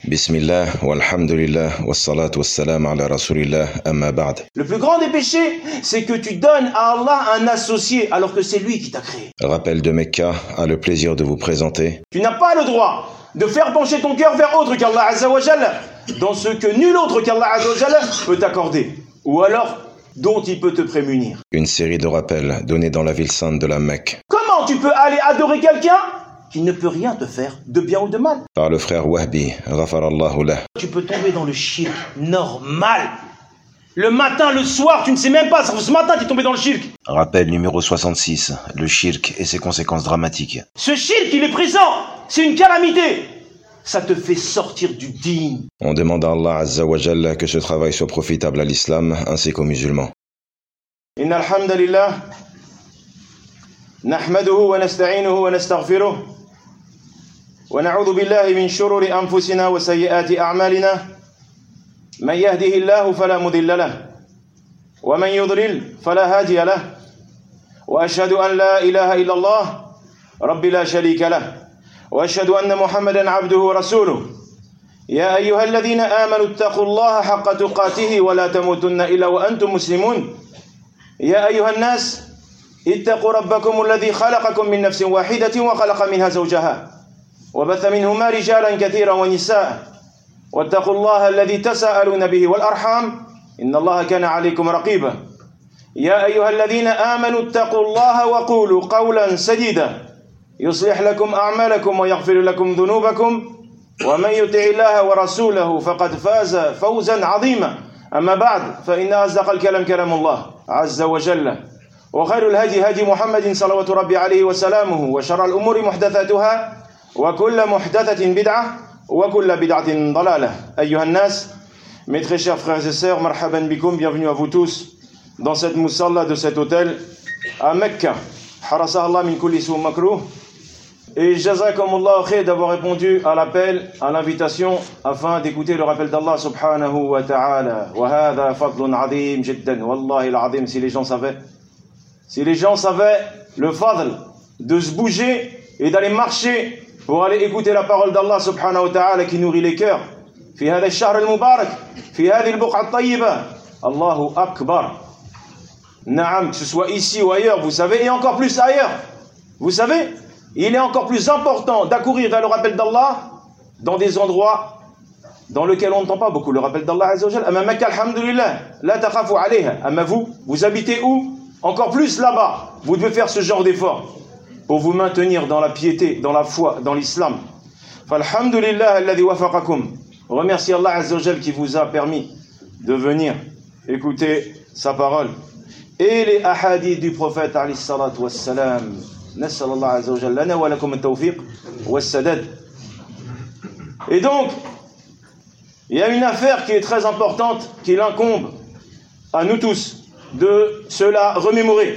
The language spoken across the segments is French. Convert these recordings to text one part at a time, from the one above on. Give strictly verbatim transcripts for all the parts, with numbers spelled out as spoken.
Bismillah, walhamdulillah, wassalatu wassalam ala rasulillah, amma ba'd. Le plus grand des péchés, c'est que tu donnes à Allah un associé alors que c'est lui qui t'a créé. Rappel de Mecca a le plaisir de vous présenter. Tu n'as pas le droit de faire pencher ton cœur vers autre qu'Allah Azza wa Jalla dans ce que nul autre qu'Allah Azza wa Jalla peut t'accorder ou alors dont il peut te prémunir. Une série de rappels donnés dans la ville sainte de la Mecque. Comment tu peux aller adorer quelqu'un qui ne peut rien te faire de bien ou de mal? Par le frère Wahbi, ghafarallahu lah. Tu peux tomber dans le shirk normal. Le matin, le soir, tu ne sais même pas, ce matin tu es tombé dans le shirk. Rappel numéro soixante-six, le shirk et ses conséquences dramatiques. Ce shirk, il est présent, c'est une calamité. Ça te fait sortir du dîn. On demande à Allah Azza wa Jalla que ce travail soit profitable à l'islam ainsi qu'aux musulmans. Inna alhamdulillah, nahmaduhu wa nasta'inuhu wa nastaghfiruh. ونعوذ بالله من شرور أنفسنا وسيئات أعمالنا من يهده الله فلا مضل له ومن يضلل فلا هادي له وأشهد أن لا إله إلا الله رب لا شريك له وأشهد أن محمدا عبده ورسوله يا أيها الذين آمنوا اتقوا الله حق تقاته ولا تموتن إلا وأنتم مسلمون يا أيها الناس اتقوا ربكم الذي خلقكم من نفس واحدة وخلق منها زوجها وبث منهما رجالا كثيرا ونساء واتقوا الله الذي تساءلون به والأرحام إن الله كان عليكم رقيبا يا أيها الذين آمنوا اتقوا الله وقولوا قولا سديدا يصلح لكم أعمالكم ويغفر لكم ذنوبكم ومن يطع الله ورسوله فقد فاز فوزا عظيما أما بعد فإن أصدق الكلام كلام الله عز وجل وخير الهدي هدي محمد صلوات ربي عليه وسلامه وشر الأمور محدثاتها وكل محدثة بدعة وكل بدعة ضلالة أيها الناس. Mes très chers frères et sœurs, marhaban bikoum, bienvenue à vous tous dans cette musalla de cet hôtel à Mecca. Harasa Allah min kulli sou makruh. Et jazakumullah khair d'avoir répondu à l'appel, à l'invitation afin d'écouter le rappel d'Allah subhanahu wa ta'ala. Wa hadha fadlun azim jiddan. Wallahi al-azim, si les gens savaient, si les gens savaient le fadl de se bouger et d'aller marcher pour aller écouter la parole d'Allah subhanahu wa ta'ala qui nourrit les cœurs. في هذا الشهر المبارك في هذه البقعة الطيبة الله أكبر. Naam, que ce soit ici ou ailleurs, vous savez, et encore plus ailleurs. Vous savez, il est encore plus important d'accourir vers le rappel d'Allah dans des endroits dans lesquels on n'entend pas beaucoup le rappel d'Allah Azza wa Jalla. Amma Makka, alhamdulillah, la takhafu alayha. Amma vous, vous habitez où? Encore plus là-bas. Vous devez faire ce genre d'effort pour vous maintenir dans la piété, dans la foi, dans l'islam. Falhamdulillah alladhi wafaqakum. Remerciez Allah Azza wa Jalla qui vous a permis de venir écouter sa parole et les ahadiths du prophète alayhi salatu wassalam. Nas'al Allah Azza wa Jalla lana wa lakum at-tawfiq was-sadad. Et donc, il y a une affaire qui est très importante, qui incombe à nous tous de se la remémorer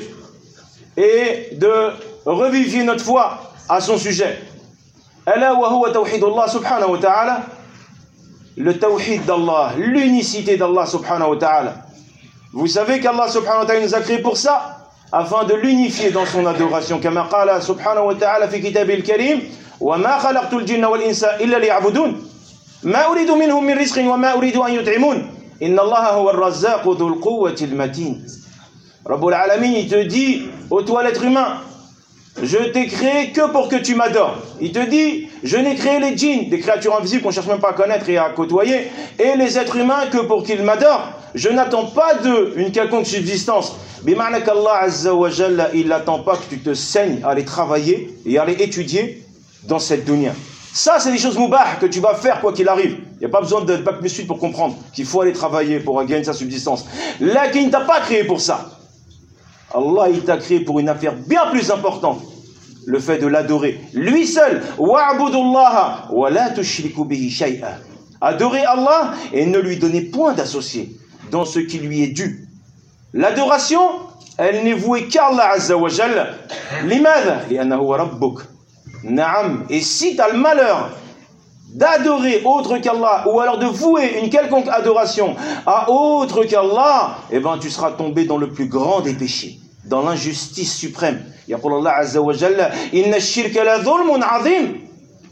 et de revivifier notre foi à son sujet. Ala wa huwa tawhidullah subhanahu wa ta'ala. Le tawhid d'Allah, l'unicité d'Allah subhanahu wa ta'ala. Vous savez qu'Allah subhanahu wa ta'ala nous a créé pour ça, afin de l'unifier dans son adoration. Kama qala subhanahu wa ta'ala fi kitabil karim, wa ma khalaqtul jinna wal insa illa liya'budun. Ma uridu minhum min rizqin wa ma uridu an yut'imun. Inna Allaha huwa ar-razzaqu dhul quwwati al-matin. Rabbul alamin, il te dit, ô toi l'être humain, je t'ai créé que pour que tu m'adores. Il te dit, je n'ai créé les djinns, des créatures invisibles qu'on ne cherche même pas à connaître et à côtoyer, et les êtres humains que pour qu'ils m'adorent. Je n'attends pas d'eux une quelconque subsistance. Bima'na qu'Allah Azza wa Jalla, il n'attend pas que tu te saignes à aller travailler et à aller étudier dans cette dunya. Ça, c'est des choses moubah que tu vas faire quoi qu'il arrive. Il n'y a pas besoin de bac plus suite pour comprendre qu'il faut aller travailler pour gagner sa subsistance. Là, qui ne t'a pas créé pour ça. Allah, il t'a créé pour une affaire bien plus importante. Le fait de l'adorer. Lui seul. Wa'budullaha wa la tushriku bihi shay'a. Adorer Allah et ne lui donner point d'associé dans ce qui lui est dû. L'adoration, elle n'est vouée qu'à Allah Azza wa Jalla. Limadha? Li'annahu rabbuk. Naam. Et si tu as le malheur d'adorer autre qu'Allah, ou alors de vouer une quelconque adoration à autre qu'Allah, eh ben tu seras tombé dans le plus grand des péchés, dans l'injustice suprême. Yaqul Allah Azza wa Jalla, inna ash-shirka la dhulmun azim.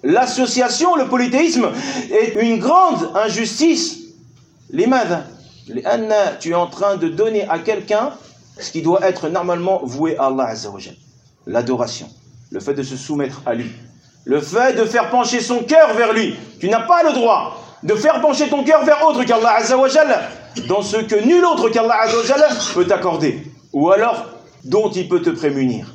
l'association, le polythéisme est une grande injustice. Limadha? Lianna, tu es en train de donner à quelqu'un ce qui doit être normalement voué à Allah Azza wa Jal. L'adoration, le fait de se soumettre à lui, le fait de faire pencher son cœur vers lui. Tu n'as pas le droit de faire pencher ton cœur vers autre qu'Allah Azza wa Jal dans ce que nul autre qu'Allah Azza wa Jal peut t'accorder, ou alors dont il peut te prémunir.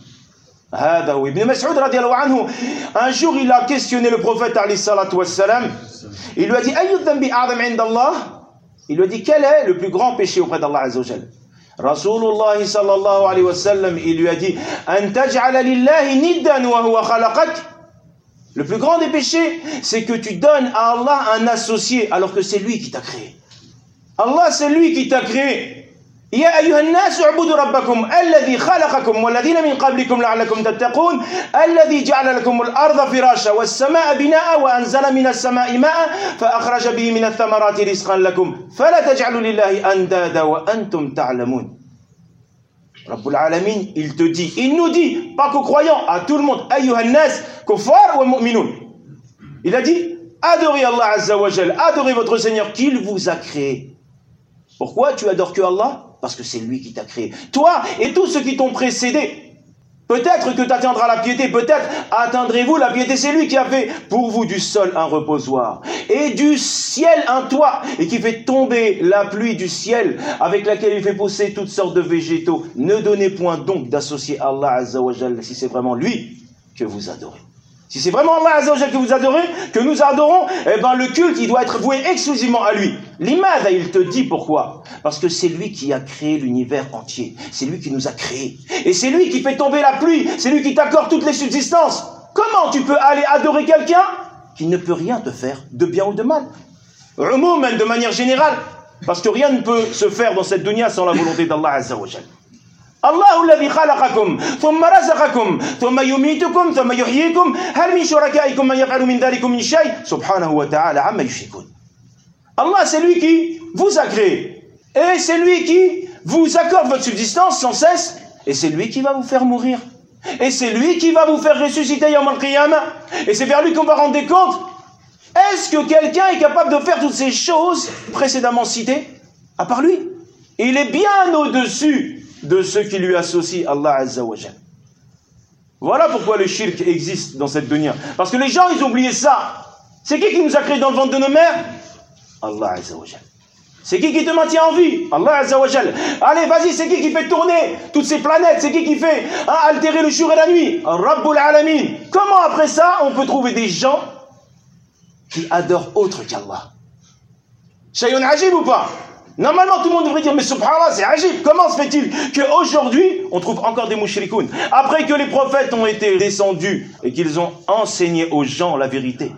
Ibn Mas'ud radiallahu anhu, un jour il a questionné le prophète alayhi salatu wassalam. Il lui a dit Ayyu dhanbi a'zam 'inda Allah? Il lui a dit quel est le plus grand péché auprès d'Allah Azza wa Jal? Rasulullah sallallahu alayhi wa sallam, il lui a dit An taj'ala lillahi niddan wa huwa khalaqak. Le plus grand des péchés, c'est que tu donnes à Allah un associé alors que c'est lui qui t'a créé. Allah, c'est lui qui t'a créé. يا أيها الناس اعبدوا ربكم الذي خلقكم والذين من قبلكم لعلكم تتقون الذي جعل لكم الأرض فراشا والسماء بناء وأنزل من السماء ماء فأخرج به من الثمرات رزقا لكم فلا تجعلوا لله أندادا وأنتم تعلمون. Rabbul Alamin, il te dit, il nous dit, pas qu'aux croyants, à tout le monde, أيها الناس كفار ومؤمنون. Il a dit, adorez Allah Azza wa Jal, adorez votre Seigneur qu'il vous a créé. Pourquoi tu adores que Allah? Parce que c'est lui qui t'a créé. Toi et tous ceux qui t'ont précédé. Peut-être que tu atteindras la piété, peut-être atteindrez-vous la piété. C'est lui qui a fait pour vous du sol un reposoir et du ciel un toit et qui fait tomber la pluie du ciel avec laquelle il fait pousser toutes sortes de végétaux. Ne donnez point donc d'associer Allah Azza wa Jal si c'est vraiment lui que vous adorez. Si c'est vraiment Allah Azza wa Jal que vous adorez, que nous adorons, eh ben le culte, il doit être voué exclusivement à lui. L'imad, il te dit pourquoi? Parce que c'est lui qui a créé l'univers entier. C'est lui qui nous a créés. Et c'est lui qui fait tomber la pluie. C'est lui qui t'accorde toutes les subsistances. Comment tu peux aller adorer quelqu'un qui ne peut rien te faire de bien ou de mal? Umouman, de manière générale. Parce que rien ne peut se faire dans cette dunya sans la volonté d'Allah Azza wa Jal. الله الذي خلقكم ثم رزقكم ثم يميتكم ثم يحييكم هل من شركائكم من يفعل من ذلك من شيء سبحانه وتعالى عما يشركون. Allah, c'est lui qui vous a créé et c'est lui qui vous accorde votre subsistance sans cesse et c'est lui qui va vous faire mourir et c'est lui qui va vous faire ressusciter Yawm al-Qiyamah et c'est vers lui qu'on va rendre des comptes. Est-ce que quelqu'un est capable de faire toutes ces choses précédemment citées à part lui? Il est bien au-dessus de ceux qui lui associent Allah Azza wa Jal. Voilà pourquoi le shirk existe dans cette dunya. Parce que les gens, ils ont oublié ça. C'est qui qui nous a créés dans le ventre de nos mères? Allah Azza wa Jal. C'est qui qui te maintient en vie? Allah Azza wa Jal. Allez, vas-y, c'est qui qui fait tourner toutes ces planètes? C'est qui qui fait hein, altérer le jour et la nuit? Rabbul Alamin. Comment après ça, on peut trouver des gens qui adorent autre qu'Allah? Shay'un ajib ou pas? Normalement, tout le monde devrait dire, mais subhanallah, c'est ajib. Comment se fait-il qu'aujourd'hui, on trouve encore des mouchrikoun, après que les prophètes ont été descendus et qu'ils ont enseigné aux gens la vérité?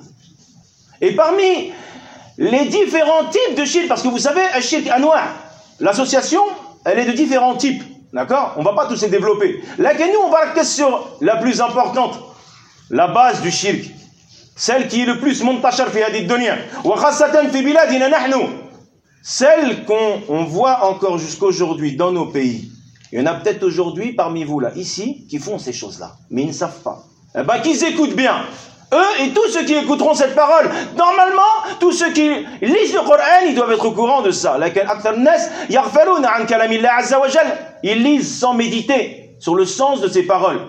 Et parmi les différents types de shirk, parce que vous savez, un shirk anwa', l'association, elle est de différents types. D'accord? On ne va pas tous les développer. Là, que nous, on va rester sur la plus importante, la base du shirk. Celle qui est le plus muntashar fi hadhihi dunya. Wa khassatan fi biladina nahnu. Celle qu'on on voit encore jusqu'aujourd'hui dans nos pays. Il y en a peut-être aujourd'hui parmi vous là, ici, qui font ces choses-là, mais ils ne savent pas. Eh bien, qu'ils écoutent bien. Eux et tous ceux qui écouteront cette parole. Normalement, tous ceux qui lisent le Coran, ils doivent être au courant de ça. Ils lisent sans méditer sur le sens de ces paroles.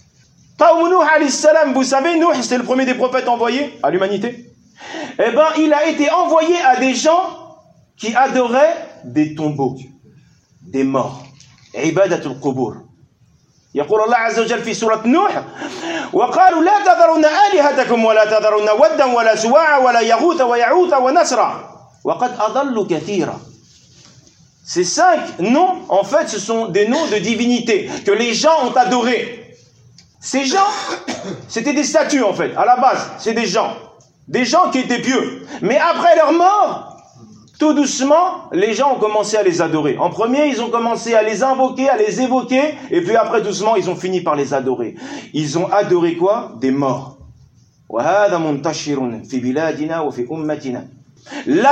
Vous savez, Nuh, c'est le premier des prophètes envoyés à l'humanité. Eh bien, il a été envoyé à des gens qui adoraient des tombeaux, des morts. Ibadatul qubur. يقول الله عز وجل في سورة نوح وقالوا لا تذرون آلهتكم ولا تذرون ودا ولا سواعا ولا يغوث ويعوث ونسرا وقد أضلوا كثيرا. Ces cinq noms, en fait, ce sont des noms de divinités que les gens ont adorés. Ces gens, c'était des statues en fait, à la base, c'est des gens. Des gens qui étaient pieux. Mais après leur mort, tout doucement, les gens ont commencé à les adorer. En premier, ils ont commencé à les invoquer, à les évoquer, et puis après, doucement, ils ont fini par les adorer. Ils ont adoré quoi? Des morts.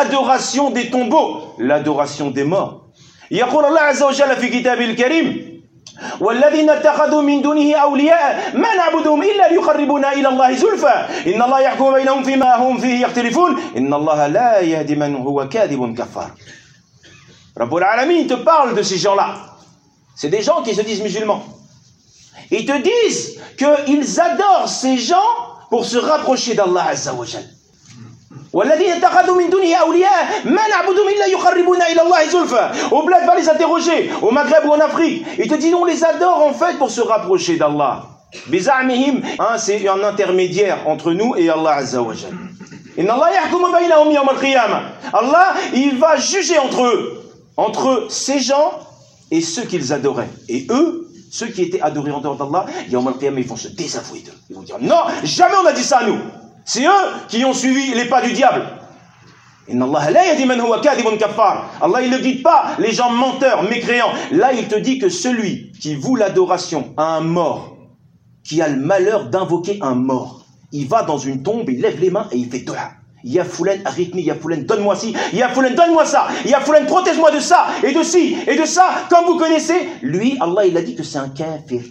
L'adoration des tombeaux, l'adoration des morts. يقول الله عز وجل في كتابه الكريم والذين اتخذوا من دونه أولياء ما نعبدهم إلا ليقربونا إلى الله زلفى إن الله يحكم بينهم فيما هم فيه يختلفون إن الله لا يهدي من هو كاذب كفار. Rabbul Alamin te parle de ces gens-là. C'est des gens qui se disent musulmans. Ils te disent qu'ils adorent ces gens pour se rapprocher d'Allah Azza wa Jal. والذين اتخذوا من دونه أولياء ما نعبدهم إلا يقربونا إلى الله زلفى. Au bled, va les interroger, au Maghreb ou en Afrique. Ils te disent on les adore en fait pour se rapprocher d'Allah. بزعمهم, hein, c'est un intermédiaire entre nous et Allah Azza wa Jal. إن الله يحكم بينهم يوم القيامة. Allah, il va juger entre eux, entre ces gens et ceux qu'ils adoraient. Et eux, ceux qui étaient adorés en dehors d'Allah, yawm al-qiyamah, ils vont se désavouer d'eux. Ils vont dire non, jamais on a dit ça à nous. C'est eux qui ont suivi les pas du diable. Inna Allah la yahdi man huwa kadhibun kaffar. Allah, il ne guide pas les gens menteurs, mécréants. Là, il te dit que celui qui voue l'adoration à un mort, qui a le malheur d'invoquer un mort, il va dans une tombe, il lève les mains et il fait dua. Ya Foulen, arrête-moi, Ya Foulen, donne-moi ci, Ya Foulen, donne-moi ça, Ya Foulen, protège-moi de ça, et de ci, et de ça, comme vous connaissez. Lui, Allah, il a dit que c'est un kafir.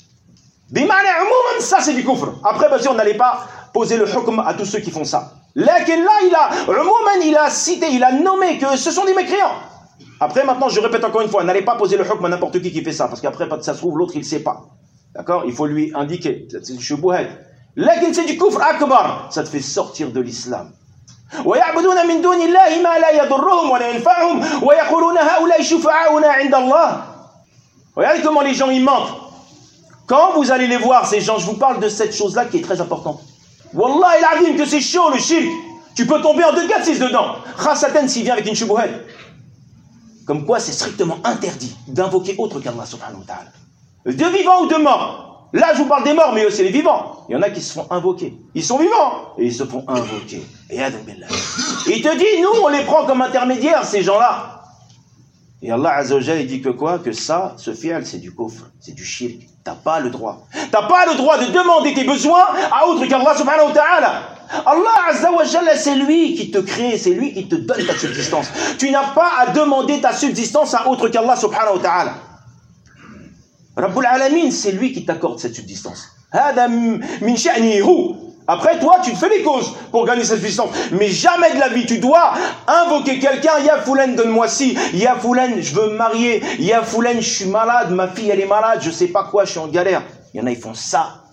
Ça, c'est du kufr. Après, bien sûr, on n'allait pas poser le hukm à tous ceux qui font ça. Là, il a, il a cité, il a nommé que ce sont des mécréants. Après, maintenant, je répète encore une fois, n'allez pas poser le hukm à n'importe qui qui fait ça, parce qu'après, ça se trouve, l'autre, il ne sait pas. D'accord? Il faut lui indiquer. C'est du shubuhat. Là, c'est du kufr akbar. Ça te fait sortir de l'islam. ويعبدون من دون الله ما لا يضرهم ولا ينفعهم ويقولون هؤلاء شفعاؤنا عند الله. Regardez comment les gens ils mentent. Quand vous allez les voir, ces gens, je vous parle de cette chose-là qui est très importante. Wallah il-azim que c'est chaud le shirk. Tu peux tomber en deux quatre six dedans. Khassatan s'il vient avec une shubuhat. Comme quoi c'est strictement interdit d'invoquer autre qu'Allah subhanahu wa ta'ala. De vivants ou de morts. Là, je vous parle des morts, mais aussi les vivants. Il y en a qui se font invoquer. Ils sont vivants et ils se font invoquer. Et il te dit, nous, on les prend comme intermédiaires, ces gens-là. Et Allah Azza wa Jalla, il dit que quoi? Que ça, ce fi'al, c'est du kufr, c'est du shirk. T'as pas le droit. T'as pas le droit de demander tes besoins à autre qu'Allah subhanahu wa ta'ala. Allah Azza wa Jalla, c'est lui qui te crée, c'est lui qui te donne ta subsistance. Tu n'as pas à demander ta subsistance à autre qu'Allah subhanahu wa ta'ala. Rabbul Alamin, c'est lui qui t'accorde cette subsistance. Après, toi, tu te fais les causes pour gagner cette subsistance. Mais jamais de la vie, tu dois invoquer quelqu'un. Ya Foulen, donne-moi ci. Ya Foulen, je veux me marier. Ya Foulen, je suis malade. Ma fille, elle est malade. Je sais pas quoi, je suis en galère. Il y en a, ils font ça.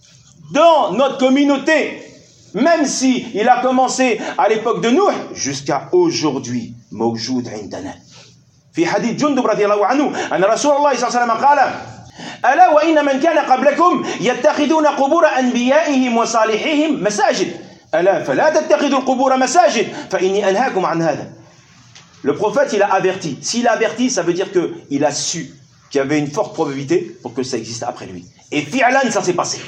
Dans notre communauté, même si il a commencé à l'époque de Nuh, jusqu'à aujourd'hui, mawjoud indana. في حديث جندب رضي الله عنه أن رسول الله صلى الله عليه وسلم قال ألا وإن من كان قبلكم يتخذون قبور أنبيائهم وصالحيهم مساجد ألا فلا تتخذوا القبور مساجد فإني أنهاكم عن هذا. Le prophète, il a averti. S'il a averti, ça veut dire qu'il a su qu'il y avait une forte probabilité pour que ça existe après lui. Et fi'lan, ça s'est passé.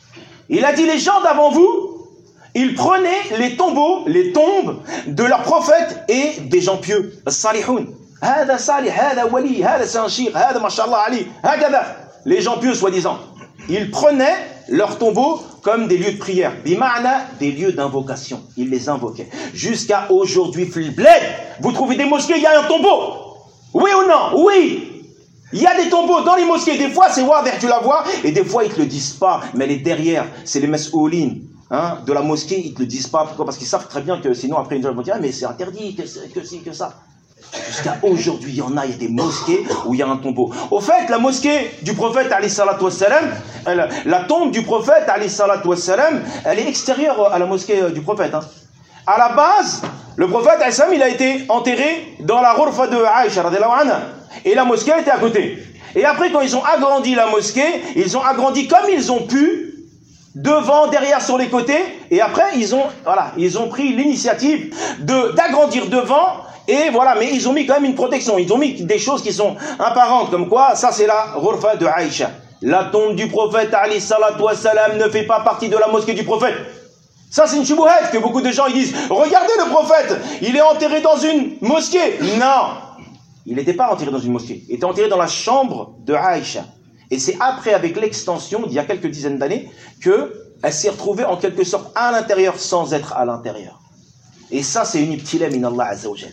Il a dit, les gens d'avant vous, ils prenaient les tombeaux, les tombes de leurs prophètes et des gens pieux, as-salihoun. هذا صالح هذا ولي هذا سنشيخ هذا ما شاء الله عليه هكذا. Les gens pieux soi-disant, ils prenaient leurs tombeaux comme des lieux de prière, bima'na, des lieux d'invocation. Ils les invoquaient. Jusqu'à aujourd'hui, fil bled, vous trouvez des mosquées, il y a un tombeau. Oui ou non? Oui. Il y a des tombeaux dans les mosquées. Des fois, c'est wader, tu la vois, et des fois, ils te le disent pas. Mais les derrière, c'est les mas'oulines hein, de la mosquée, ils te le disent pas. Pourquoi? Parce qu'ils savent très bien que sinon, après, ils vont dire, ah, mais c'est interdit, que que ci, que ça. Jusqu'à aujourd'hui, il y en a, il y a des mosquées où il y a un tombeau. Au fait, la mosquée du prophète, alayhi salatu wassalam, elle, la tombe du prophète, alayhi salatu wassalam, elle est extérieure à la mosquée du prophète. Hein. À la base, le prophète, alayhi salam, il a été enterré dans la ghurfa de Aïcha, radhiyallahu anha. Et la mosquée était à côté. Et après, quand ils ont agrandi la mosquée, ils ont agrandi comme ils ont pu, devant, derrière, sur les côtés. Et après, ils ont, voilà, ils ont pris l'initiative de, d'agrandir devant. Et voilà, mais ils ont mis quand même une protection. Ils ont mis des choses qui sont apparentes. Comme quoi, ça c'est la ghurfa de Aïcha. La tombe du prophète, alayhi salatu wassalam, ne fait pas partie de la mosquée du prophète. Ça c'est une shubuhat que beaucoup de gens ils disent. Regardez le prophète, il est enterré dans une mosquée. Non, il n'était pas enterré dans une mosquée. Il était enterré dans la chambre de Aïcha. Et c'est après, avec l'extension, d'il y a quelques dizaines d'années, qu'elle s'est retrouvée en quelque sorte à l'intérieur sans être à l'intérieur. Et ça c'est une ibtila min Allah azza wa jal.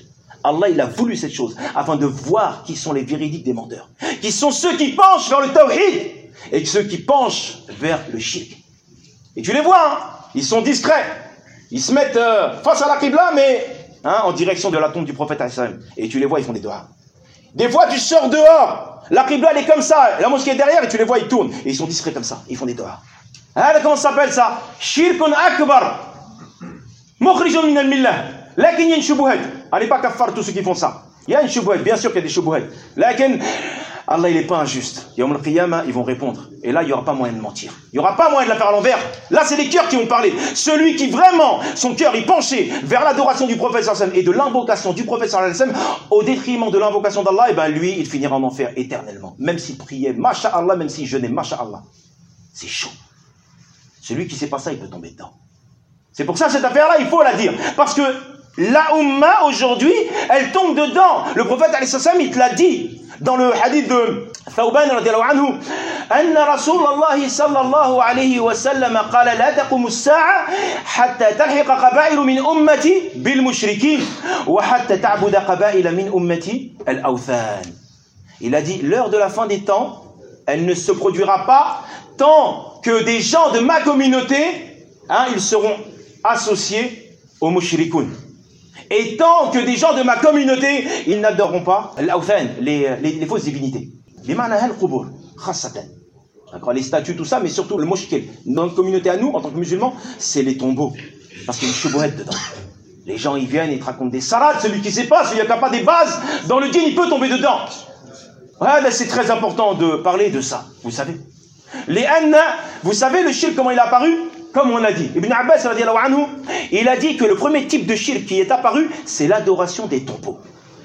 Allah, il a voulu cette chose afin de voir qui sont les véridiques des menteurs, qui sont ceux qui penchent vers le tawhid et ceux qui penchent vers le shirk. Et tu les vois, hein, ils sont discrets. Ils se mettent euh, face à la qibla, mais hein, en direction de la tombe du prophète. Et tu les vois, ils font des doigts. Des fois, tu sors dehors. La qibla, elle est comme ça. La mosquée est derrière et tu les vois, ils tournent. Et ils sont discrets comme ça. Ils font des doigts. Ah, comment ça s'appelle ça? Shirkun akbar. Mukhrijun min al-millah. Lakin il y a une shubuhat. Allez pas kafar tous ceux qui font ça. Il y a une shubuhat. Bien sûr qu'il y a des shubuhat. Lakin Allah, il n'est pas injuste. Yawm al-qiyamah, ils vont répondre. Et là, il n'y aura pas moyen de mentir. Il n'y aura pas moyen de la faire à l'envers. Là, c'est les cœurs qui vont parler. Celui qui vraiment, son cœur est penché vers l'adoration du prophète sallallahu alayhi wa sallam et de l'invocation du prophète sallallahu alayhi wa sallam, au détriment de l'invocation d'Allah, et ben lui, il finira en enfer éternellement. Même s'il priait, masha'Allah, même s'il jeûnait, masha'Allah. C'est chaud. Celui qui ne sait pas ça, il peut tomber dedans. C'est pour ça, cette affaire-là, il faut la dire. Parce que la Ummah, aujourd'hui, elle tombe dedans. Le prophète, alayhi salam, il te l'a dit dans le hadith de Thawban, radiallahu anhu, أن رسول الله صلى الله عليه وسلم قال لا تقوم الساعة حتى تلحق قبائل من أمتي بالمشركين وحتى تعبد قبائل من أمتي الأوثان. Il a dit, l'heure de la fin des temps, elle ne se produira pas tant que des gens de ma communauté, hein, ils seront associés aux mushrikoun. Et tant que des gens de ma communauté, ils n'adoreront pas l'awthan, les, les, les fausses divinités. D'accord, les statues, tout ça, mais surtout le mushkil. Dans notre communauté à nous, en tant que musulmans, c'est les tombeaux. Parce qu'il y a une choubouette dedans. Les gens, ils viennent, ils te racontent des salades. Celui qui ne sait pas, celui qui n'a pas des bases, dans le djinn, il peut tomber dedans. Ouais, là, c'est très important de parler de ça, vous savez. Les anna, vous savez le shirk, comment il est apparu? Comme on a dit, Ibn Abbas, radiallahu anhu, il a dit que le premier type de shirk qui est apparu, c'est l'adoration des tombeaux.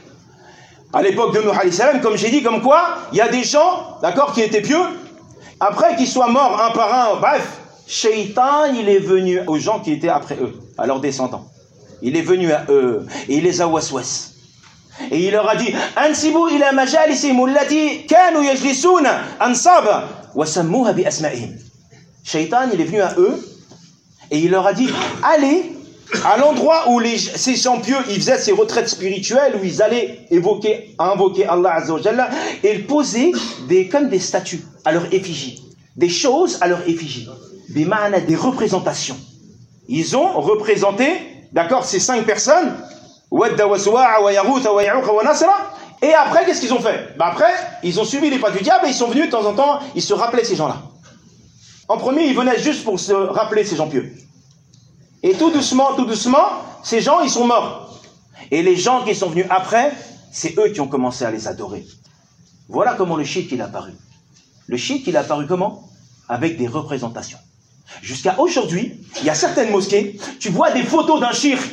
À l'époque de Nuh alayhi salam, comme j'ai dit, comme quoi, il y a des gens, d'accord, qui étaient pieux, après qu'ils soient morts un par un, bref, Shaitan, il est venu aux gens qui étaient après eux, à leurs descendants. Il est venu à eux, et il les a waswas. Et il leur a dit, Ansibu ila majalisim allati kanu yajlisuna ansaba wa sammuha bi asma'ihim. Shaitan, il est venu à eux, et il leur a dit, allez à l'endroit où les, ces gens pieux, ils faisaient ces retraites spirituelles, où ils allaient évoquer, invoquer Allah Azza wa Jalla, et ils posaient des, comme des statues à leur effigie, des choses à leur effigie, des ma'ana, des représentations. Ils ont représenté, d'accord, ces cinq personnes, Wadda wa Suwa'a wa Yaghutha wa Ya'uqa wa Nasra, et après, qu'est-ce qu'ils ont fait? Bah après, ils ont suivi les pas du diable, et ils sont venus de temps en temps, ils se rappelaient ces gens-là. En premier, ils venaient juste pour se rappeler ces gens pieux. Et tout doucement, tout doucement, ces gens, ils sont morts. Et les gens qui sont venus après, c'est eux qui ont commencé à les adorer. Voilà comment le shirk, il est apparu. Le shirk, il est apparu comment? Avec des représentations. Jusqu'à aujourd'hui, il y a certaines mosquées, tu vois des photos d'un shirk.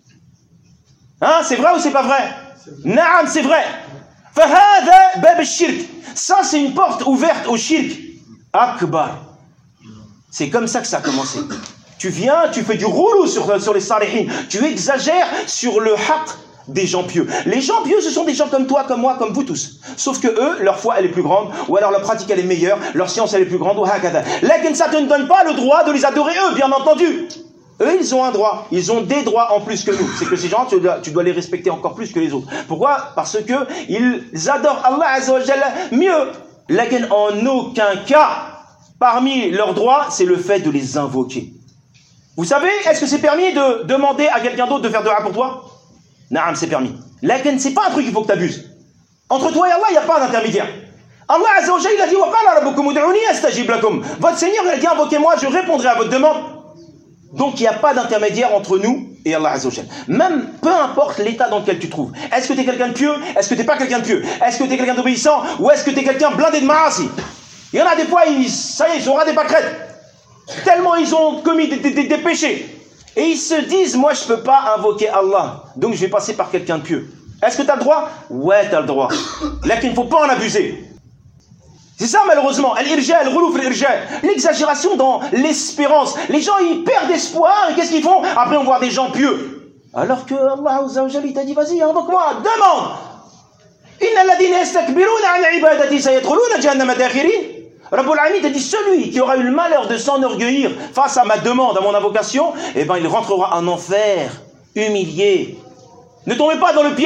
Hein, c'est vrai ou c'est pas vrai? Naam, c'est vrai. Fahada bab al-shirk. Ça, c'est une porte ouverte au shirk. Akbar. C'est comme ça que ça a commencé. Tu viens, tu fais du roulou sur, sur les salihin. Tu exagères sur le haqq des gens pieux. Les gens pieux, ce sont des gens comme toi, comme moi, comme vous tous. Sauf que eux, leur foi, elle est plus grande, ou alors leur pratique, elle est meilleure, leur science, elle est plus grande, ou hakada. Lakin ça ne te donne pas le droit de les adorer eux, bien entendu. Eux, ils ont un droit. Ils ont des droits en plus que nous. C'est que ces gens, tu dois, tu dois les respecter encore plus que les autres. Pourquoi? Parce que ils adorent Allah Azza wa Jalla mieux. Lakin en aucun cas, parmi leurs droits, c'est le fait de les invoquer. Vous savez, est-ce que c'est permis de demander à quelqu'un d'autre de faire dua pour toi? Naam, c'est permis. Lakin, c'est pas un truc qu'il faut que tu abuses. Entre toi et Allah, il n'y a pas d'intermédiaire. Allah Azza wa Jalla, il a dit, وَقَالَ رَبُّكُمُ ادْعُونِي أَسْتَجِبْ لَكُمْ. Votre Seigneur, il a dit, invoquez-moi, je répondrai à votre demande. Donc, il n'y a pas d'intermédiaire entre nous et Allah Azza wa Jalla. Même, peu importe l'état dans lequel tu te trouves. Est-ce que tu es quelqu'un de pieux? Est-ce que tu n'es pas quelqu'un de pieux? Est-ce que tu es quelqu'un d'obéissant? Ou est-ce que tu es quelqu'un blindé de ma'asi? Il y en a des fois, ils, ça y est, ils ont ras des pâquerettes. Tellement ils ont commis des, des, des péchés. Et ils se disent, moi je ne peux pas invoquer Allah. Donc je vais passer par quelqu'un de pieux. Est-ce que tu as le droit? Ouais, tu as le droit. Là qu'il ne faut pas en abuser. C'est ça malheureusement. L'exagération dans l'espérance. Les gens ils perdent espoir. Et qu'est-ce qu'ils font? Après on voit des gens pieux. Alors que Allah Azza wa Jalla t'a dit, vas-y, invoque-moi, demande. Inna alladhina yastakbiruna an ibadati sayadkhuluna jahannama dakhirin. Rabbul Alamin t'a dit, celui qui aura eu le malheur de s'enorgueillir face à ma demande, à mon invocation, eh ben il rentrera en enfer, humilié. Ne tombez pas dans le piège.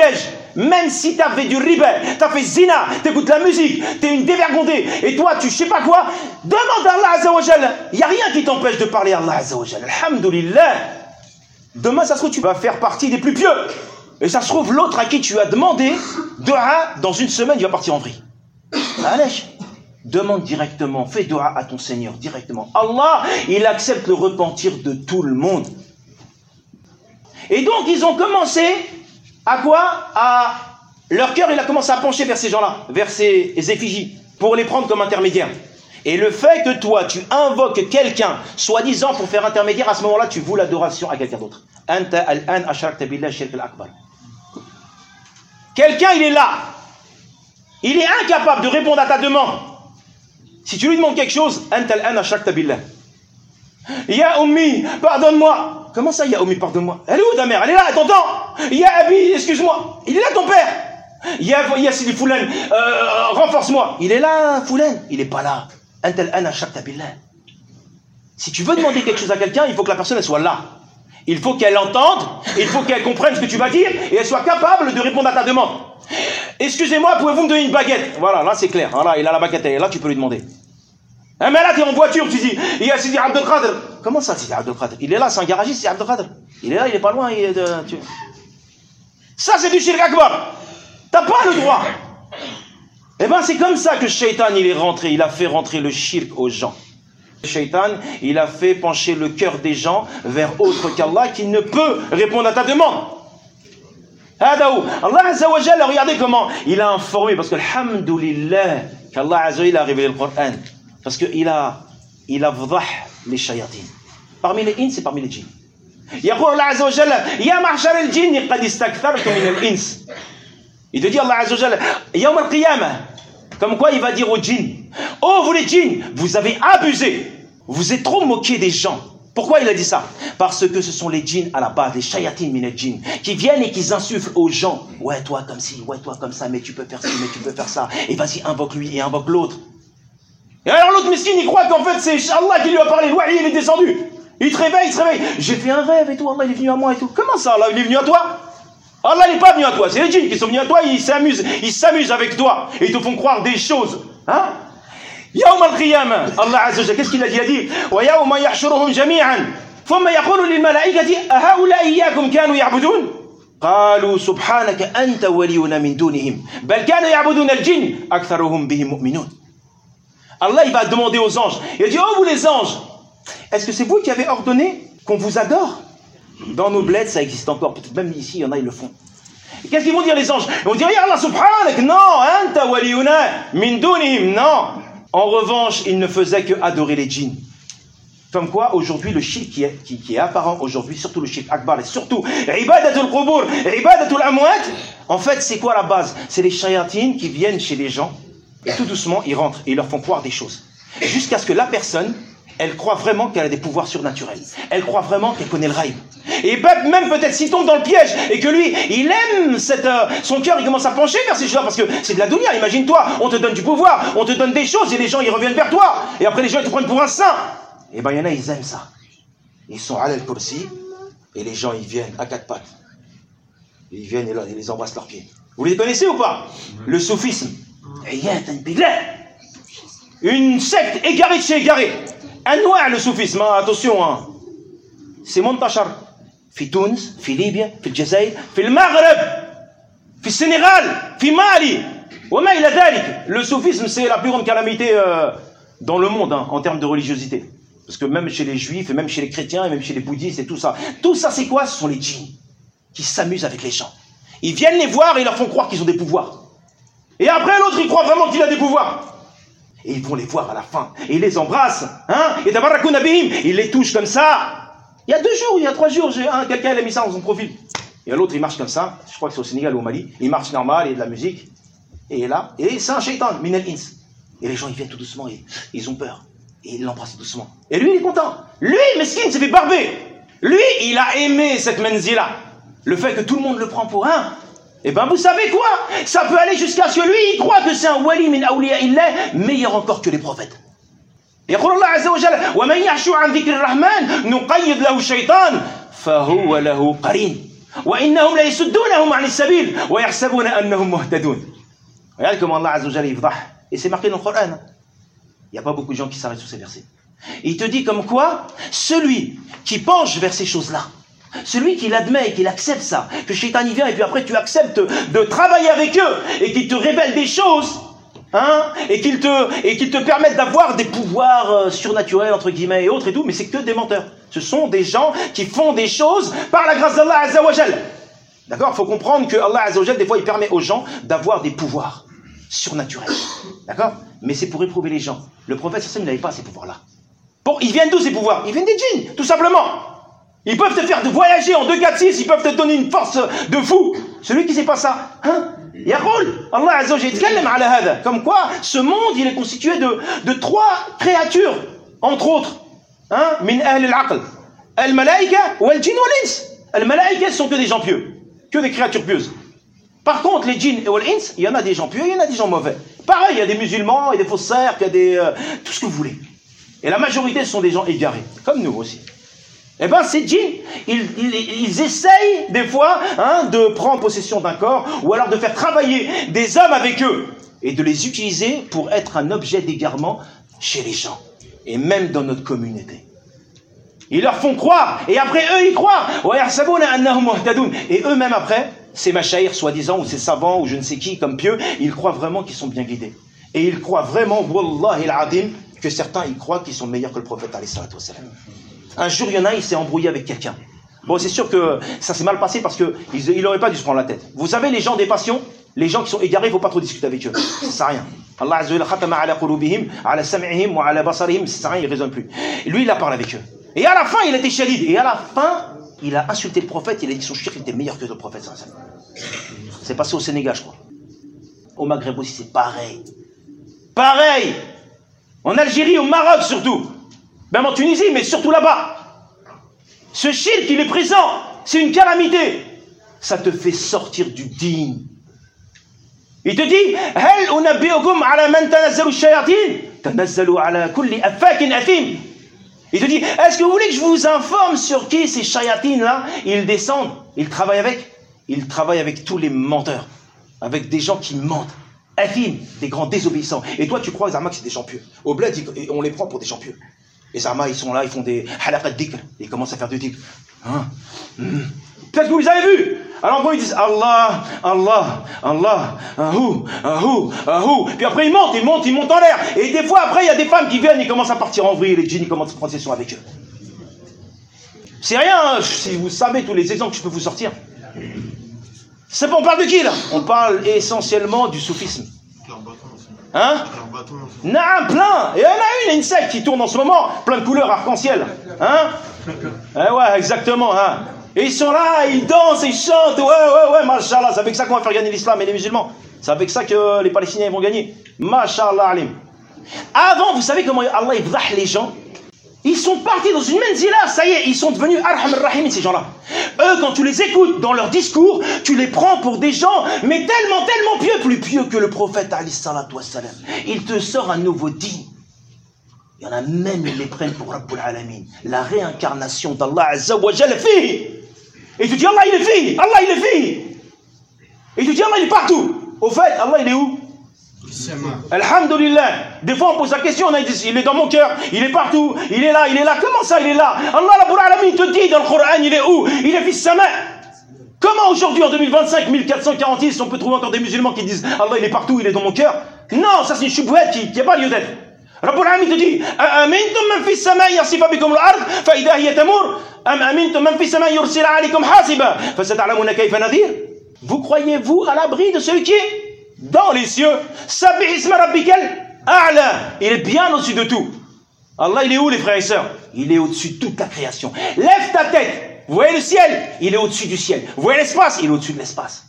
même si tu as fait du riba, tu as fait zina, tu écoutes la musique, tu es une dévergondée, et toi, tu sais pas quoi, demande à Allah Azza wa Jal. Il n'y a rien qui t'empêche de parler à Allah Azza wa Jal. Alhamdulillah. Demain, ça se trouve, tu vas faire partie des plus pieux. Et ça se trouve, l'autre à qui tu as demandé, dua, dans une semaine, il va partir en vrille. Allez, demande directement, fais dua à ton Seigneur directement. Allah, il accepte le repentir de tout le monde. Et donc, ils ont commencé à quoi? À leur cœur, il a commencé à pencher vers ces gens-là, vers ces effigies, pour les prendre comme intermédiaires. Et le fait que toi, tu invoques quelqu'un, soi-disant pour faire intermédiaire, à ce moment-là, tu voues l'adoration à quelqu'un d'autre. Anta al-an ashrakta billah shirk al-akbar. Quelqu'un, il est là. Il est incapable de répondre à ta demande. Si tu lui demandes quelque chose, Anta al-an ashrakta billah. Ya ummi, pardonne-moi. Comment ça, Ya ummi, pardonne-moi? Elle est où ta mère? Elle est là, elle t'entend. Ya abi, excuse-moi. Il est là ton père. Ya, ya Sidi Foulan, euh, renforce-moi. Il est là, Foulan. Il n'est pas là. Anta al-an ashrakta billah. Si tu veux demander quelque chose à quelqu'un, il faut que la personne elle soit là. Il faut qu'elle entende, il faut qu'elle comprenne ce que tu vas dire et elle soit capable de répondre à ta demande. Excusez-moi, pouvez-vous me donner une baguette? Voilà, là c'est clair. Voilà, il a la baguette et là tu peux lui demander. Hein, mais là tu es en voiture, tu dis, il y a Sidi Abdel Qadir. Comment ça, Sidi Abdel Qadir? Il est là, c'est un garagiste, c'est Abdel Qadir. Il est là, il est pas loin. Il est de... tu... Ça c'est du shirk akbar. T'as pas le droit. Eh bien c'est comme ça que Shaitan il est rentré, il a fait rentrer le shirk aux gens. Shaitan, il a fait pencher le cœur des gens vers autre qu'Allah qui ne peut répondre à ta demande. Hadaou. Allah Azza wa Jalla, regardez comment il a informé, parce que alhamdulillah qu'Allah Azza wa Jalla a révélé le Coran, parce qu'il a il a vdah les shayatin. Parmi les ins et parmi les djinns. يقول الله عز وجل يا معشر الجن قد استكثرتم من الإنس. Il te dit Allah Azza wa Jalla يوم القيامة. Comme quoi il va dire aux djinns, oh vous les djinns, vous avez abusé, vous êtes trop moqués des gens. Pourquoi il a dit ça? Parce que ce sont les djinns à la base, les shayatin min al-djinn, qui viennent et qui insufflent aux gens, ouais toi comme ci, ouais toi comme ça, mais tu peux faire ci, mais tu peux faire ça, et vas-y invoque lui et invoque l'autre. Et alors l'autre mesquine il croit qu'en fait c'est Allah qui lui a parlé, ouais il est descendu, il te réveille, il se réveille, j'ai fait un rêve et tout, Allah il est venu à moi et tout. Comment ça Allah il est venu à toi? Allah n'est pas venu à toi, c'est les djinns qui sont venus à toi, ils s'amusent, ils s'amusent avec toi et ils te font croire des choses. Hein? Yawm al-Qiyamah, Allah Azza wa Jalla, qu'est-ce qu'il a dit? Il a dit wa yawma yahshuruhum jami'an thumma yaqulu lil malaikati ahaula iyyakum kanu ya'budun qalu subhanaka anta waliyuna min dunihim bal kanu ya'buduna al-jinn aktharuhum bihim mu'minun. Allah il va demander aux anges, il a dit oh vous les anges, est-ce que c'est vous qui avez ordonné qu'on vous adore? Dans nos bleds, ça existe encore. Peut-être même ici, il y en a, ils le font. Qu'est-ce qu'ils vont dire les anges? Ils vont dire, ya Allah subhanak, non, anta waliyuna min dunihim, non. En revanche, ils ne faisaient que adorer les djinns. Comme quoi, aujourd'hui, le shirk qui est, qui, qui est apparent aujourd'hui, surtout le shirk akbar, et surtout, ibadatul qubur, ibadatul amwat, en fait, c'est quoi la base? C'est les shayatines qui viennent chez les gens, et tout doucement, ils rentrent, et ils leur font croire des choses. Jusqu'à ce que la personne, elle croit vraiment qu'elle a des pouvoirs surnaturels. Elle croit vraiment qu'elle connaît le raïb. Et même peut-être s'il tombe dans le piège et que lui, il aime cette, euh, son cœur, il commence à pencher vers ces choses-là parce que c'est de la dunya. Imagine-toi, on te donne du pouvoir, on te donne des choses et les gens ils reviennent vers toi. Et après les gens ils te prennent pour un saint. Et ben il y en a, ils aiment ça. Ils sont à l'al-kursi et les gens ils viennent à quatre pattes. Ils viennent et là, ils les embrassent leurs pieds. Vous les connaissez ou pas? Le soufisme. Une secte égarée de chez égarée. Anwa' le soufisme, hein, attention, hein. C'est Montachar. Fi Tunis, fi Libye, fi Jazaïr, fi le Maghreb, fi Sénégal, fi Mali. Wama ila dhalik. Le soufisme, c'est la plus grande calamité euh, dans le monde, hein, en termes de religiosité. Parce que même chez les juifs, et même chez les chrétiens, et même chez les bouddhistes, et tout ça. Tout ça, c'est quoi? Ce sont les djinns qui s'amusent avec les gens. Ils viennent les voir et ils leur font croire qu'ils ont des pouvoirs. Et après, l'autre, il croit vraiment qu'il a des pouvoirs. Et ils vont les voir à la fin. Et ils les embrassent. Hein? Et tabarakuna bihim. Ils les touchent comme ça. Il y a deux jours, il y a trois jours, j'ai un, quelqu'un a mis ça dans son profil. Et l'autre, il marche comme ça. Je crois que c'est au Sénégal ou au Mali. Il marche normal, il y a de la musique. Et là, et c'est un shaitan, minel ins. Et les gens, ils viennent tout doucement et ils ont peur. Et ils l'embrassent doucement. Et lui, il est content. Lui, mesquin, s'est fait barber. Lui, il a aimé cette menzila. Le fait que tout le monde le prend pour un. Eh ben vous savez quoi? Ça peut aller jusqu'à ce que lui, il croit que c'est un wali min awliya illah, meilleur encore que les prophètes. يقول الله عز وجل ومن يعش عن ذكر الرحمن نقيض له الشيطان فهو له قرين. وإنهم ليصدونهم عن السبيل ويحسبون أنهم مهتدون. Regarde comment Allah Azza wa Jalla yafdah. Et c'est marqué dans le Coran. Il n'y a pas beaucoup de gens qui s'arrêtent sur ces versets. Il te dit comme quoi, celui qui penche vers ces choses-là, celui qui l'admet et qui accepte ça, que Shaitan y vient et puis après tu acceptes de travailler avec eux et qu'il te révèle des choses, hein, et qu'il te, et qu'il te permettent d'avoir des pouvoirs euh, surnaturels entre guillemets et autres et tout, mais c'est que des menteurs. Ce sont des gens qui font des choses par la grâce d'Allah Azza wa Jal. D'accord? Il faut comprendre que Allah Azza wa Jal, des fois, il permet aux gens d'avoir des pouvoirs surnaturels. D'accord? Mais c'est pour éprouver les gens. Le prophète, il n'avait pas ces pouvoirs-là. Bon, ils viennent d'où ces pouvoirs? Ils viennent des djinns, tout simplement. Ils peuvent te faire voyager en deux, quatre, six, ils peuvent te donner une force de fou. Celui qui ne sait pas ça, hein? Yaqul, Allah Azza wa Jal yatkallam ala hada. Comme quoi, ce monde, il est constitué de, de trois créatures, entre autres. Hein? Min ahl al-aql. Al-malaïka ou al-jinn ou al-ins. Al-malaïka, ce sont que des gens pieux, que des créatures pieuses. Par contre, les djinns et al-ins, il y en a des gens pieux, il y en a des gens mauvais. Pareil, il y a des musulmans, il y a des faussaires, il y a des... Euh, tout ce que vous voulez. Et la majorité, ce sont des gens égarés, comme nous aussi. Eh bien, ces djinns, ils, ils, ils essayent, des fois, hein, de prendre possession d'un corps, ou alors de faire travailler des hommes avec eux, et de les utiliser pour être un objet d'égarement chez les gens, et même dans notre communauté. Ils leur font croire, et après eux, ils croient. Et eux-mêmes après, ces machaïrs, soi-disant, ou ces savants, ou je ne sais qui, comme pieux, ils croient vraiment qu'ils sont bien guidés. Et ils croient vraiment, wallahi al-adim, que certains, ils croient qu'ils sont meilleurs que le prophète, alayhi salatu wa salam. Un jour, il y en a, il s'est embrouillé avec quelqu'un. Bon, c'est sûr que ça s'est mal passé parce qu'il n'aurait pas dû se prendre la tête. Vous savez, les gens des passions, les gens qui sont égarés, il ne faut pas trop discuter avec eux. Ça sert à rien. Allah Azza wa Jalla khatama ala qulubihim, ala sam'ihim wa ala basarihim, ça sert à rien, il ne raisonne plus. Lui, il a parlé avec eux. Et à la fin, il était shadid. Et à la fin, il a insulté le prophète, il a dit que son shirk était meilleur que le prophète. C'est passé au Sénégal, je crois. Au Maghreb aussi, c'est pareil. Pareil. En Algérie, au Maroc surtout. Même en Tunisie, mais surtout là-bas. Ce shirk, il est présent. C'est une calamité. Ça te fait sortir du digne. Il te dit, Hal unabbiukum ala man tanazzalu shayatin, tanazzalu ala kulli affakin athim. Il te dit, est-ce que vous voulez que je vous informe sur qui ces shayatines-là, ils descendent, ils travaillent avec? Ils travaillent avec tous les menteurs, avec des gens qui mentent. Athim, des grands désobéissants. Et toi, tu crois, Zama, que c'est des gens pieux. Au bled, on les prend pour des gens pieux. Les Zama, ils sont là, ils font des halaqat dhikr. Ils commencent à faire du dhikr. Hein? Mmh. Peut-être que vous les avez vus. Alors, bon, ils disent Allah, Allah, Allah, ahou, ahou, ahou. Puis après, ils montent, ils montent, ils montent en l'air. Et des fois, après, il y a des femmes qui viennent, ils commencent à partir en vrille. Les djinns, ils commencent à prendre session avec eux. C'est rien, hein, si vous savez tous les exemples que je peux vous sortir. C'est pas, on parle de qui, là? On parle essentiellement du soufisme. Hein? Non, plein. Et il y en a une, une secte qui tourne en ce moment, plein de couleurs arc-en-ciel. Hein? Eh ouais, exactement, hein. Et ils sont là, ils dansent, ils chantent, ouais, ouais, ouais, mashallah, c'est avec ça qu'on va faire gagner l'islam et les musulmans. C'est avec ça que les Palestiniens vont gagner. Mashallah alim. Avant, vous savez comment Allah il vdah les gens? Ils sont partis dans une menzila, ça y est, ils sont devenus arham ar-rahim, ces gens-là. Eux, quand tu les écoutes dans leur discours, tu les prends pour des gens, mais tellement, tellement pieux, plus pieux que le prophète, alayhi salatu wassalam. Il te sort un nouveau digne. Il y en a même, ils les prennent pour Rabbul Alamin, la réincarnation d'Allah Azza wa Jalla fihi. Et tu dis Allah il est fihi, Allah il est fihi. Et tu dis Allah il est partout. Au fait, Allah il est où? Alhamdulillah. Des fois on pose la question, on a dit, il est dans mon cœur, il est partout, il est là, il est là. Comment ça il est là? Allah Rabbul Alamin te dit dans le Coran, il est où? Il est fils sama. Comment aujourd'hui en deux mille vingt-cinq, mille quatre cent quarante-six, on peut trouver encore des musulmans qui disent Allah il est partout, il est dans mon cœur? Non, ça c'est une choubouette qui n'a pas lieu d'être. Rabbul Alamin te dit Amintum man fis samai yasifa bikum al-ard fa idha hiya tamur am amintum man fis samai yursila alaykum hasiba fa sata'lamuna kayfa nadhir. Vous croyez-vous à l'abri de celui qui est dans les cieux? Sabbih isma rabbikal a'la. Il est bien au-dessus de tout. Allah il est où les frères et sœurs? Il est au-dessus de toute la création. Lève ta tête. Vous voyez le ciel? Il est au-dessus du ciel. Vous voyez l'espace? Il est au-dessus de l'espace.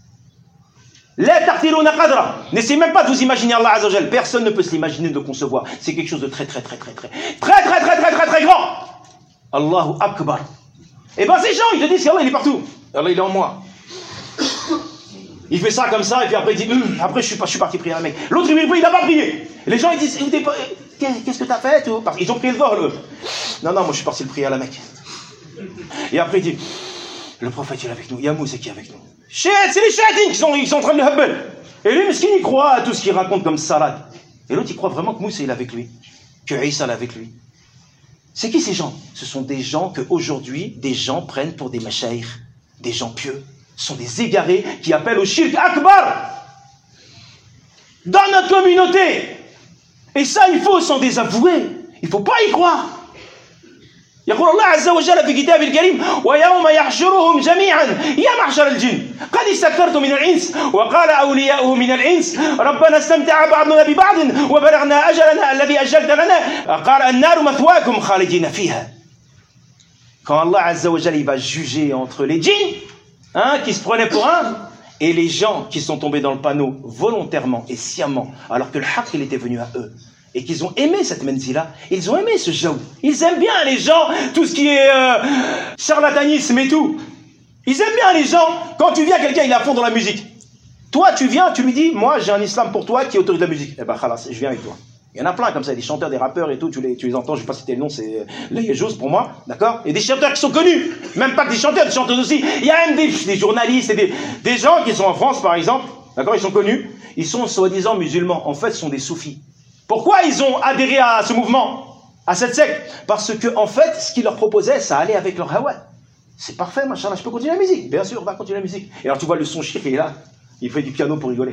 La tartiluna qadra. N'essayez même pas de vous imaginer Allah Azza wa Jal. Personne ne peut se l'imaginer, de concevoir. C'est quelque chose de très très très très très très très très très très très grand. Allahu Akbar. Et ben ces gens, ils te disent qu'Allah il est partout. Allah il est en moi. Il fait ça comme ça et puis après il dit hm, après je suis pas, je suis parti prier à la Mecque. L'autre il il n'a pas prié. Les gens ils disent qu'est-ce que tu as fait tout? Ils ont pris le vol eux. Non non moi je suis parti le prier à la Mecque. Et après il dit Le prophète il est avec nous, il y a Moussa qui est avec nous. C'est les chatines qui sont, ils sont en train de le habbel. Et lui, Miskin, il croit à tout ce qu'il raconte comme salade. Et l'autre, il croit vraiment que Moussa il est avec lui, que Isa est avec lui. C'est qui ces gens? Ce sont des gens qu'aujourd'hui, des gens prennent pour des machaïrs, des gens pieux. Ce sont des égarés qui appellent au shirk akbar dans notre communauté. Et ça, il faut s'en désavouer. Il ne faut pas y croire. يقول الله عز وجل في كتابه الكريم ويوم يحشرهم جميعا يا معشر الجن قد استكثرتم من الإنس وقال أولياؤه من الإنس ربنا استمتع بعضنا ببعض وبلغنا أجلنا الذي أجلت لنا قال النار مثواكم خالدين فيها. Quand Allah Azza wa Jalla il va juger entre les djinns hein, qui se prenaient pour un et les gens qui sont tombés dans le panneau volontairement et sciemment alors que le haqq il était venu à eux et qu'ils ont aimé cette menzila, ils ont aimé ce jaou. Ils aiment bien les gens, tout ce qui est euh, charlatanisme et tout. Ils aiment bien les gens, quand tu viens, quelqu'un il est à fond dans la musique. Toi tu viens, tu lui dis, moi j'ai un islam pour toi qui autorise la musique. Eh ben khalas, je viens avec toi. Il y en a plein comme ça, des chanteurs, des rappeurs et tout, tu les, tu les entends, je ne vais pas citer le nom, c'est les Yejous pour moi, d'accord? Et des chanteurs qui sont connus, même pas que des chanteurs, des chanteuses aussi. Il y a même des, des journalistes et des, des gens qui sont en France par exemple, d'accord, ils sont connus, ils sont soi-disant musulmans, en fait ce sont des soufis. Pourquoi ils ont adhéré à ce mouvement, à cette secte? Parce que en fait, ce qu'ils leur proposaient, ça allait avec leur hawa. C'est parfait, machin, je peux continuer la musique. Bien sûr, on va continuer la musique. Et alors tu vois le son chic, il est là, il fait du piano pour rigoler.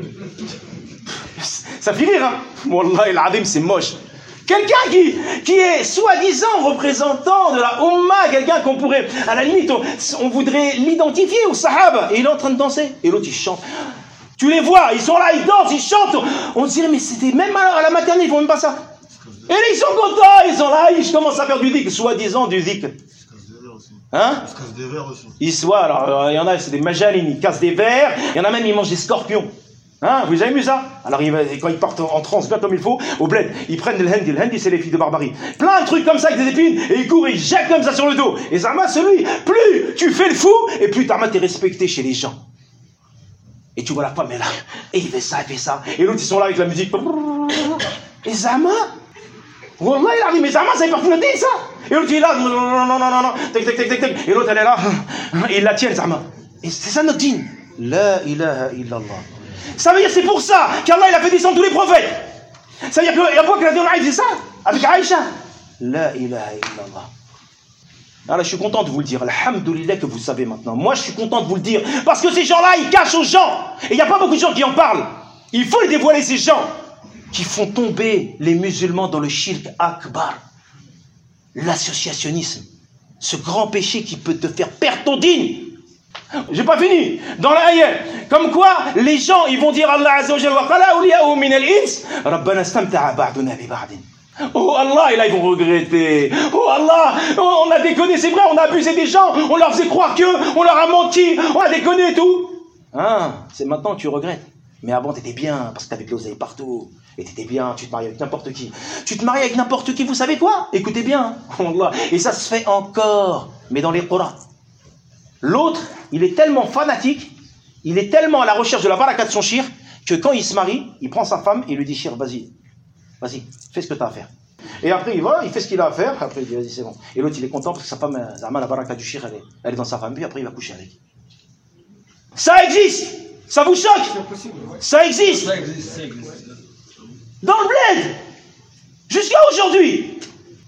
Ça fait rire, hein? Wallah, il c'est moche. Quelqu'un qui, qui est soi-disant représentant de la Ummah, quelqu'un qu'on pourrait, à la limite, on, on voudrait l'identifier au Sahaba, et il est en train de danser. Et l'autre, il chante. Tu les vois, ils sont là, ils dansent, ils chantent. On se dirait, mais c'était même à la maternelle, ils font même pas ça. Et là, ils sont contents, ils sont là, ils commencent à faire du dhikr, soi-disant du dhikr. Ils se cassent des verres aussi. Hein? Ils se cassent des verres aussi. Ils soient, alors, il y en a, c'est des majalines, ils cassent des verres, il y en a même, ils mangent des scorpions. Hein? Vous avez vu ça? Alors, il va, quand ils partent en transe, bien comme il faut, au bled, ils prennent le hendi. Le hendi, c'est les filles de barbarie. Plein de trucs comme ça avec des épines, et ils courent, ils jettent comme ça sur le dos. Et Zama, celui, plus tu fais le fou, et plus Zama, t'es respecté chez les gens. Et tu vois la femme, elle là, et il fait ça, il fait ça. Et l'autre, ils sont là avec la musique. Et Zama, Wallah, il arrive, mais Zama, ça est parti le dire, ça. Et l'autre, il est là, non, non, non, non, non, non, tac, tac, tac, tac, tac. Et l'autre, elle est là, et il la tient, Zama. Et c'est ça notre dîne. La ilaha illallah. Ça veut dire, c'est pour ça qu'Allah, il a fait descendre tous les prophètes. Ça veut dire que, et après, que la c'est ça, avec Aïcha. La ilaha illallah. Alors, je suis content de vous le dire. Alhamdoulilah que vous savez maintenant. Moi, je suis content de vous le dire. Parce que ces gens-là, ils cachent aux gens. Et il n'y a pas beaucoup de gens qui en parlent. Il faut les dévoiler, ces gens qui font tomber les musulmans dans le shirk akbar. L'associationnisme. Ce grand péché qui peut te faire perdre ton dîne. J'ai pas fini. Dans l'ayat, comme quoi, les gens, ils vont dire Allah Azza wa Jalla wa qala awliya'uhu min al-ins rabbana istamta'a ba'duna bi ba'din. Oh Allah, et là ils vont regretter. Oh Allah, oh, on a déconné, c'est vrai, on a abusé des gens, on leur faisait croire que, on leur a menti, on a déconné et tout. Hein, c'est maintenant que tu regrettes. Mais avant t'étais bien, parce que t'avais de l'oseille partout. Et t'étais bien, tu te mariais avec n'importe qui. Tu te mariais avec n'importe qui, vous savez quoi? Écoutez bien. Allah. Et ça se fait encore, mais dans les Corans. L'autre, il est tellement fanatique, il est tellement à la recherche de la baraka de son shir, que quand il se marie, il prend sa femme et il lui dit shir, vas-y. Vas-y, fais ce que tu as à faire. Et après, il va, il fait ce qu'il a à faire. Après, il dit, vas-y, c'est bon. Et l'autre, il est content parce que sa femme, Zama, la baraka du shir, elle est, elle est dans sa femme. Puis après, il va coucher avec. Ça existe. Ça vous choque? Ça existe. Ça existe, ça existe. Dans le bled. Jusqu'à aujourd'hui.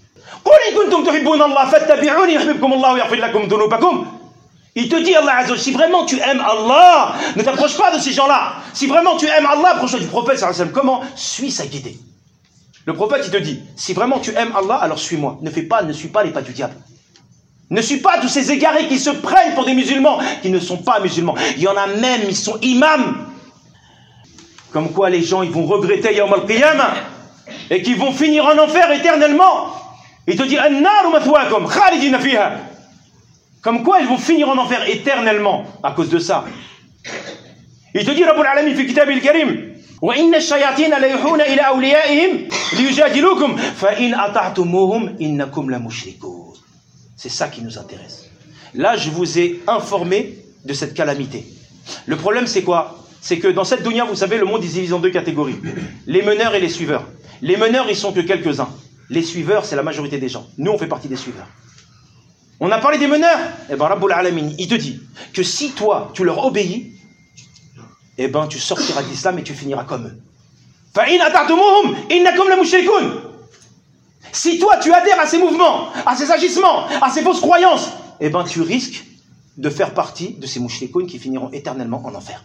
Il te dit, Allah Azza, si vraiment tu aimes Allah, ne t'approche pas de ces gens-là. Si vraiment tu aimes Allah, approche-toi du prophète. Comment? Suis sa guidée. Le prophète, il te dit, si vraiment tu aimes Allah, alors suis-moi. Ne fais pas, ne suis pas les pas du diable. Ne suis pas tous ces égarés qui se prennent pour des musulmans, qui ne sont pas musulmans. Il y en a même, ils sont imams. Comme quoi les gens, ils vont regretter Yawm al-Qiyamah et qu'ils vont finir en enfer éternellement. Il te dit, An-naru mathwakum, khalidina fiha. Comme quoi ils vont finir en enfer éternellement à cause de ça. Il te dit, Rabbul Alamin fi kitab al-Karim, وَإِنَّ الشَّيَاطِينَ لَيُوحُونَ إِلَى أَوْلِيَائِهِمْ لِيُجَادِلُوكُمْ فَإِنْ أَطَعْتُمُوهُمْ إِنَّكُمْ لَمُشْرِكُونَ. C'est ça qui nous intéresse. Là, je vous ai informé de cette calamité. Le problème, c'est quoi? C'est que dans cette dunya, vous savez, le monde est divisé en deux catégories. Les meneurs et les suiveurs. Les meneurs, ils sont que quelques-uns. Les suiveurs, c'est la majorité des gens. Nous, on fait partie des suiveurs. On a parlé des meneurs. Eh ben, Rabbul Alamin, il te dit que si toi, tu leur obéis, eh ben, tu sortiras de l'islam et tu finiras comme eux. فَإِنْ أَطَعْتُمُوهُمْ إِنَّكُمْ لَمُشْرِكُونَ. Si toi, tu adhères à ces mouvements, à ces agissements, à ces fausses croyances, eh ben, tu risques de faire partie de ces mouchrikoun qui finiront éternellement en enfer.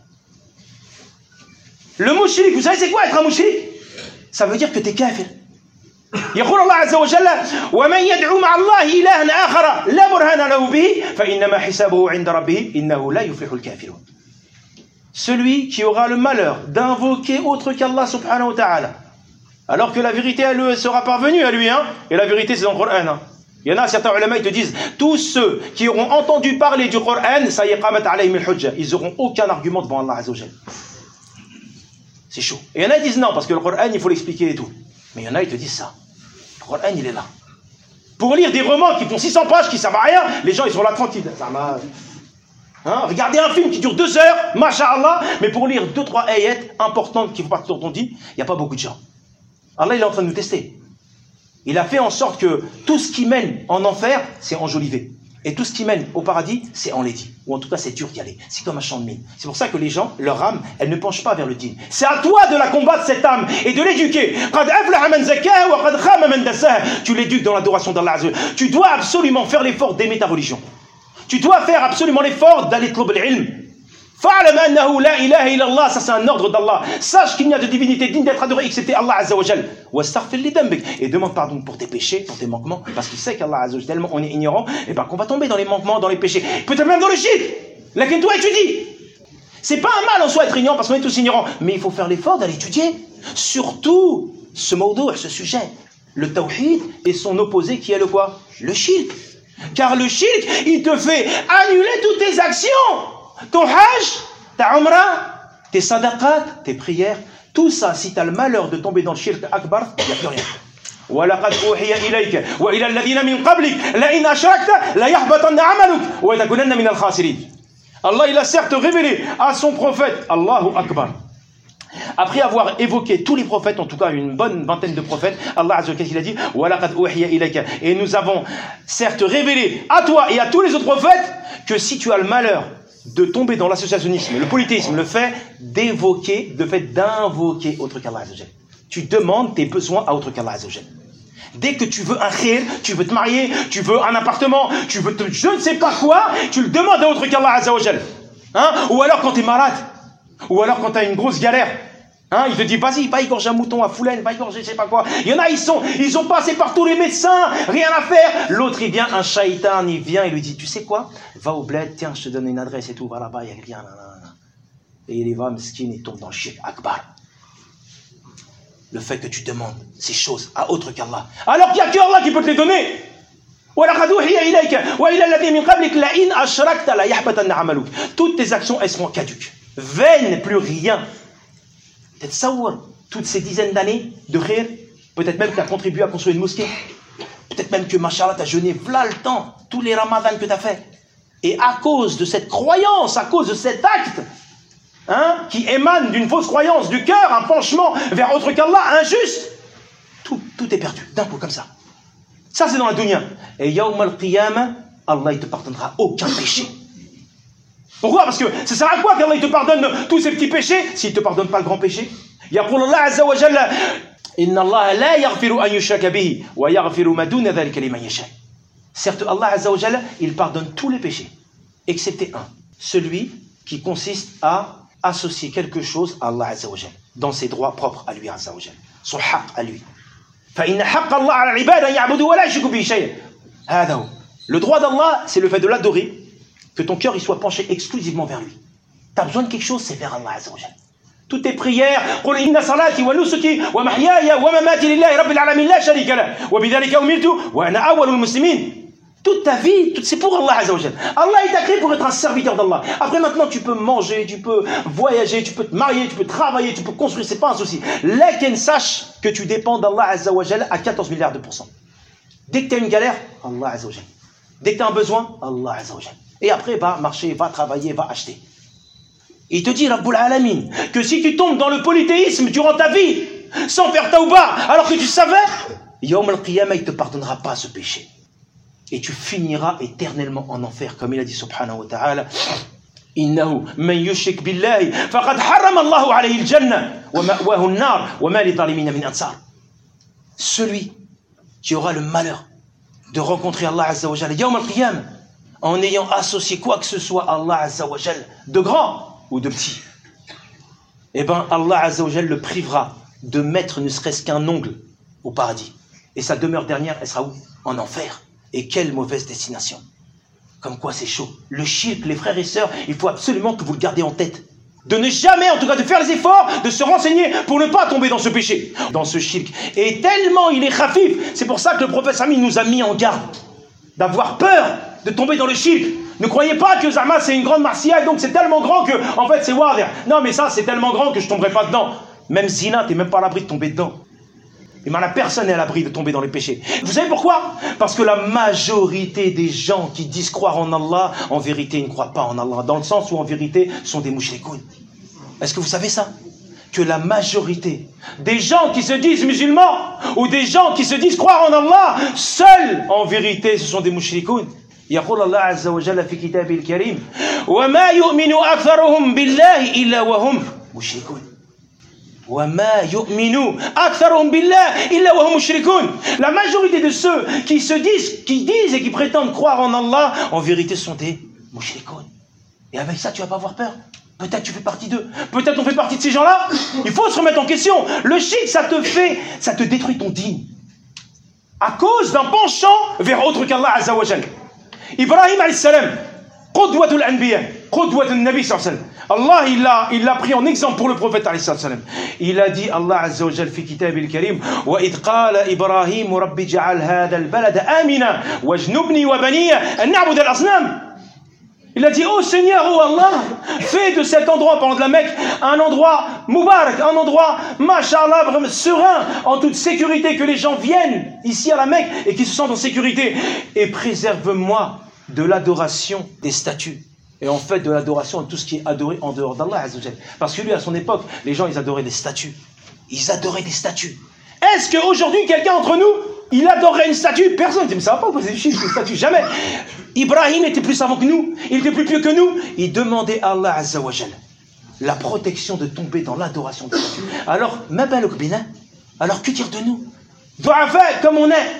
Le mouchrik, vous savez c'est quoi être un mouchrik? Ça veut dire que tu es kafir. يقول الله عز وجل ومن يدعو مع الله إلها آخر لا برهان له به فإنما حسابه عند ربه إنه لا يفلح الكافرون. Celui qui aura le malheur d'invoquer autre qu'Allah subhanahu wa ta'ala, alors que la vérité elle lui sera parvenue à lui, hein, et la vérité c'est dans le Coran. Hein. Il y en a certains ulama, ils te disent, tous ceux qui auront entendu parler du Coran, ça y est, qamat alayhim al-hujja, ils n'auront aucun argument devant Allah azza wa jalla. C'est chaud. Et il y en a qui disent non, parce que le Coran, il faut l'expliquer et tout. Mais il y en a qui te disent ça. Le Coran, il est là. Pour lire des romans qui font six cents pages, qui ne servent à rien, les gens, ils sont là tranquilles. Hein, regardez un film qui dure deux heures, masha'Allah, mais pour lire deux, trois ayats importantes qui font partie de ton dit, il n'y a pas beaucoup de gens. Allah, il est en train de nous tester. Il a fait en sorte que tout ce qui mène en enfer, c'est enjolivé. Et tout ce qui mène au paradis, c'est enlaidi. Ou en tout cas, c'est dur d'y aller. C'est comme un champ de mine. C'est pour ça que les gens, leur âme, elle ne penche pas vers le dîn. C'est à toi de la combattre, cette âme, et de l'éduquer. Tu l'éduques dans l'adoration d'Allah. Tu dois absolument faire l'effort d'aimer ta religion. Tu dois faire absolument l'effort d'aller trouver l'ilm. Fa'lam annahu la ilaha illallah, ça c'est un ordre d'Allah. Sache qu'il n'y a de divinité digne d'être adorée excepté Allah Azza wa Jal. Wastaghfir li dhanbik, et demande pardon pour tes péchés, pour tes manquements, parce qu'il sait qu'Allah Azza wa Jal, tellement on est ignorant, et ben qu'on va tomber dans les manquements, dans les péchés, peut-être même dans le shirk. Laquelle toi étudie. C'est pas un mal en soi être ignorant parce qu'on est tous ignorants, mais il faut faire l'effort d'aller étudier. Surtout ce mawdou', ce sujet, le tawhid et son opposé qui est le quoi? Le shirk. Car le shirk, il te fait annuler toutes tes actions. Ton hajj, ta umrah, tes sadaqat, tes prières, tout ça, si tu as le malheur de tomber dans le shirk akbar, il n'y a plus rien. وَلَقَدْ أُوحِيَ إِلَيْكَ وَإِلَى الَّذِينَ مِنْ قَبْلِكَ لَئِنْ أَشْرَكْتَ لَيَحْبَطَنَّ عَمَلُكَ وَلَتَكُونَنَّ مِنَ الْخَاسِرِينَ. Allah, il a certes révélé à son prophète, Allahu Akbar. Après avoir évoqué tous les prophètes, en tout cas une bonne vingtaine de prophètes, Allah Azza wa Jalla, il a dit وَلَقَدْ أُوحِيَ إِلَيْكَ. Et nous avons certes révélé à toi et à tous les autres prophètes que si tu as le malheur de tomber dans l'associationnisme, le polythéisme, le fait d'évoquer, le fait d'invoquer autre qu'Allah Azza wa Jalla. Tu demandes tes besoins à autre qu'Allah Azza wa Jalla. Dès que tu veux un khir, tu veux te marier, tu veux un appartement, tu veux te, je ne sais pas quoi, tu le demandes à autre qu'Allah Azza wa Jalla. Hein? Ou alors quand tu es malade, ou alors quand tu as une grosse galère, hein, il te dit vas-y, va égorger un mouton à Foulen, va égorger je sais pas quoi. Il y en a, ils sont, ils ont passé par tous les médecins, rien à faire. L'autre, il vient, un shaitan, il vient, il lui dit tu sais quoi, va au bled, tiens, je te donne une adresse et tout, va là-bas, il n'y a rien. Là, là, là. Et il y va, mesquine, il tombe dans le shirk akbar. Le fait que tu demandes ces choses à autre qu'Allah, alors qu'il n'y a que Allah qui peut te les donner. Toutes tes actions, elles seront caduques, vaines, plus rien. Peut-être ça ou toutes ces dizaines d'années de rire, peut-être même que tu as contribué à construire une mosquée, peut-être même que, machallah, tu as jeûné voilà le temps, tous les ramadans que tu as fait. Et à cause de cette croyance, à cause de cet acte, hein, qui émane d'une fausse croyance du cœur, un penchement vers autre qu'Allah, injuste, tout, tout est perdu, d'un coup comme ça. Ça c'est dans la dunya. Et yawm al-qiyamah, Allah il te pardonnera aucun péché. Pourquoi? Parce que ça sert à quoi qu'Allah il te pardonne tous ces petits péchés s'il ne te pardonne pas le grand péché? Yaqul Allah Azza wa Jalla Inna Allah la yaghfiru an yushraka bihi wa yaghfiru ma duna dhalika liman yasha. Certes Allah Azza wa Jalla il pardonne tous les péchés excepté un, celui qui consiste à associer quelque chose à Allah Azza wa Jalla dans ses droits propres à lui Azza wa Jalla, son haqq à lui. Fa inna haqq Allah ala al-ibad an ya'budu wa la yushriku bihi shay'an. Hada hu. Le droit d'Allah c'est le fait de l'adorer, que ton cœur il soit penché exclusivement vers lui. Tu as besoin de quelque chose, c'est vers Allah Azza wa Jalla. Toutes tes prières, qul inna salati wa nusuki wa mahyaya wa mamati lillahi rabbil alamin la sharika lah wa bidhalika umirtu wa ana awwalul muslimin. Toute ta vie, c'est pour Allah Azza wa Jalla. Allah il t'a créé pour être un serviteur d'Allah. Après maintenant tu peux manger, tu peux voyager, tu peux te marier, tu peux travailler, tu peux construire, c'est pas un souci. Lakin sache que tu dépends d'Allah Azza wa Jalla à quatorze milliards de pourcents. Dès que tu as une galère, Allah Azza wa Jalla. Dès que tu as un besoin, Allah Azza wa Jalla. Et après, va marcher, va travailler, va acheter. Il te dit, Rabbul Alamin, que si tu tombes dans le polythéisme durant ta vie, sans faire tauba, alors que tu savais, Yawm al-Qiyamah, il ne te pardonnera pas ce péché. et tu finiras éternellement en enfer, comme il a dit subhanahu wa ta'ala. إنه من يشرك بالله فقد حرم الله عليه الجنة ومأواه النار وما للظالمين من أنصار. Celui qui aura le malheur de rencontrer Allah Azza wa Jalla Yawm al-Qiyam en ayant associé quoi que ce soit à Allah Azza wa Jalla, de grand ou de petit, eh bien Allah Azza wa Jalla le privera de mettre ne serait-ce qu'un ongle au paradis. Et sa demeure dernière, elle sera où? En enfer. Et quelle mauvaise destination. Comme quoi c'est chaud. Le shirk, les frères et sœurs, il faut absolument que vous le gardez en tête. De ne jamais, en tout cas, de faire les efforts, de se renseigner pour ne pas tomber dans ce péché, dans ce shirk. Et tellement il est khafif, c'est pour ça que le prophète Sami nous a mis en garde d'avoir peur de tomber dans le shirk. Ne croyez pas que Zama c'est une grande marcia et donc c'est tellement grand que, en fait, c'est wadir. Non, mais ça, c'est tellement grand que je tomberai pas dedans. Même zina, t'es même pas à l'abri de tomber dedans. Et maintenant, personne n'est à l'abri de tomber dans les péchés. Vous savez pourquoi? Parce que la majorité des gens qui disent croire en Allah, en vérité, ils ne croient pas en Allah. Dans le sens où, en vérité, sont des mouchrikoun. Est-ce que vous savez ça? Que la majorité des gens qui se disent musulmans, ou des gens qui se disent croire en Allah, seuls, en vérité, ce sont des mouchrikoun. يقول الله عز وجل في كتابه الكريم وما يؤمن أكثرهم بالله إلا وهم مشركون. La majorité de ceux qui se disent, qui disent et qui prétendent croire en Allah, en vérité sont des mushrikoun. Et avec ça, tu vas pas avoir peur. Peut-être tu fais partie d'eux. Peut-être on fait partie de ces gens-là. Il faut se remettre en question. Le shirk, ça te fait, ça te détruit ton dîn. À cause d'un penchant vers autre qu'Allah Azza wa Jal. Ibrahim alayhi salam, qudwatul anbiya, qudwatul nabi sallallahu alayhi wa sallam. Allah, il l'a, il l'a pris en exemple pour le prophète alayhi salam. Il a dit, Allah Azza wa Jal fi kitab al-karim, wa idh qala Ibrahim rabbi ja'al hadha al-balad amina wajnubni wa baniya an na'bud al-asnam. Il a dit, oh Seigneur, oh Allah, fais de cet endroit, pendant de la Mecque, un endroit moubarak, un endroit, mashallah, vraiment serein, en toute sécurité, que les gens viennent ici à la Mecque et qu'ils se sentent en sécurité. Et préserve-moi de l'adoration des statues. Et en fait, de l'adoration de tout ce qui est adoré en dehors d'Allah Azza wa Jal. Parce que lui, à son époque, les gens, ils adoraient des statues. Ils adoraient des statues. Est-ce qu'aujourd'hui, quelqu'un entre nous, il adorerait une statue? Personne ne dit, mais ça va pas, vous avez une statue, jamais. Ibrahim était plus savant que nous, il était plus pieux que nous. Il demandait à Allah Azza wa Jal la protection de tomber dans l'adoration des statues. Alors, mabaluk bina, alors que dire de nous? Du'afa comme on est.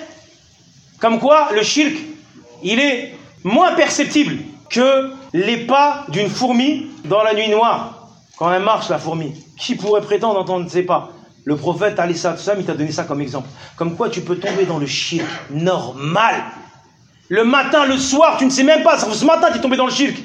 Comme quoi, le shirk, il est moins perceptible que les pas d'une fourmi dans la nuit noire. Quand elle marche, la fourmi. Qui pourrait prétendre entendre, on ne sait pas. Le prophète, alayhi salam, il t'a donné ça comme exemple. Comme quoi tu peux tomber dans le shirk normal. Le matin, le soir, tu ne sais même pas. Ce matin, tu es tombé dans le shirk.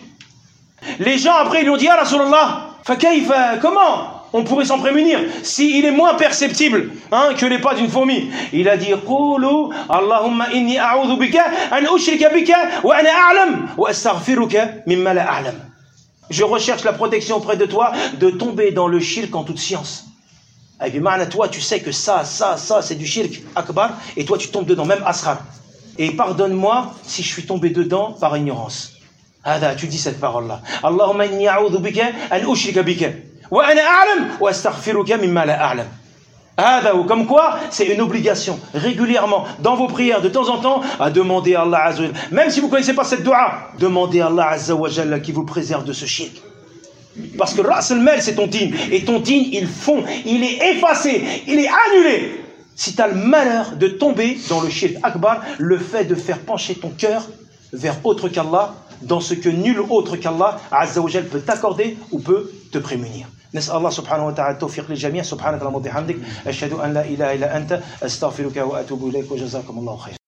Les gens, après, ils lui ont dit, ah, Rasulallah, fakayf, comment on pourrait s'en prémunir s'il est moins perceptible hein, que les pas d'une fourmi? Il a dit, Qulu, Allahumma inni a'udhu bika an ushrika bika wa ana a'lam wa astaghfiruka mimma la a'lam. Je recherche la protection auprès de toi de tomber dans le shirk en toute science. Et bien, toi, tu sais que ça, ça, ça, c'est du shirk akbar, et toi, tu tombes dedans, même asghar. Et pardonne-moi si je suis tombé dedans par ignorance. Hada, tu dis cette parole-là. Allahumma inni a'udhu bika an ushrika bika wa ana a'lam wa astaghfiruka mimma la a'lam. Hada, ou comme quoi, c'est une obligation, régulièrement, dans vos prières, de temps en temps, à demander à Allah Azza wa Jalla. Même si vous ne connaissez pas cette dua, demandez à Allah Azza wa Jalla qui vous préserve de ce shirk. Parce que Ras al-Mal, c'est ton dîn. Et ton dîn, il fond, il est effacé, il est annulé. Si tu as le malheur de tomber dans le shirk akbar, le fait de faire pencher ton cœur vers autre qu'Allah, dans ce que nul autre qu'Allah, Azza wa Jal, peut t'accorder ou peut te prémunir. نسأل الله سبحانه وتعالى التوفيق للجميع. سبحانك اللهم وبحمدك أشهد أن لا إله إلا أنت أستغفرك وأتوب إليك وجزاكم الله خيرا.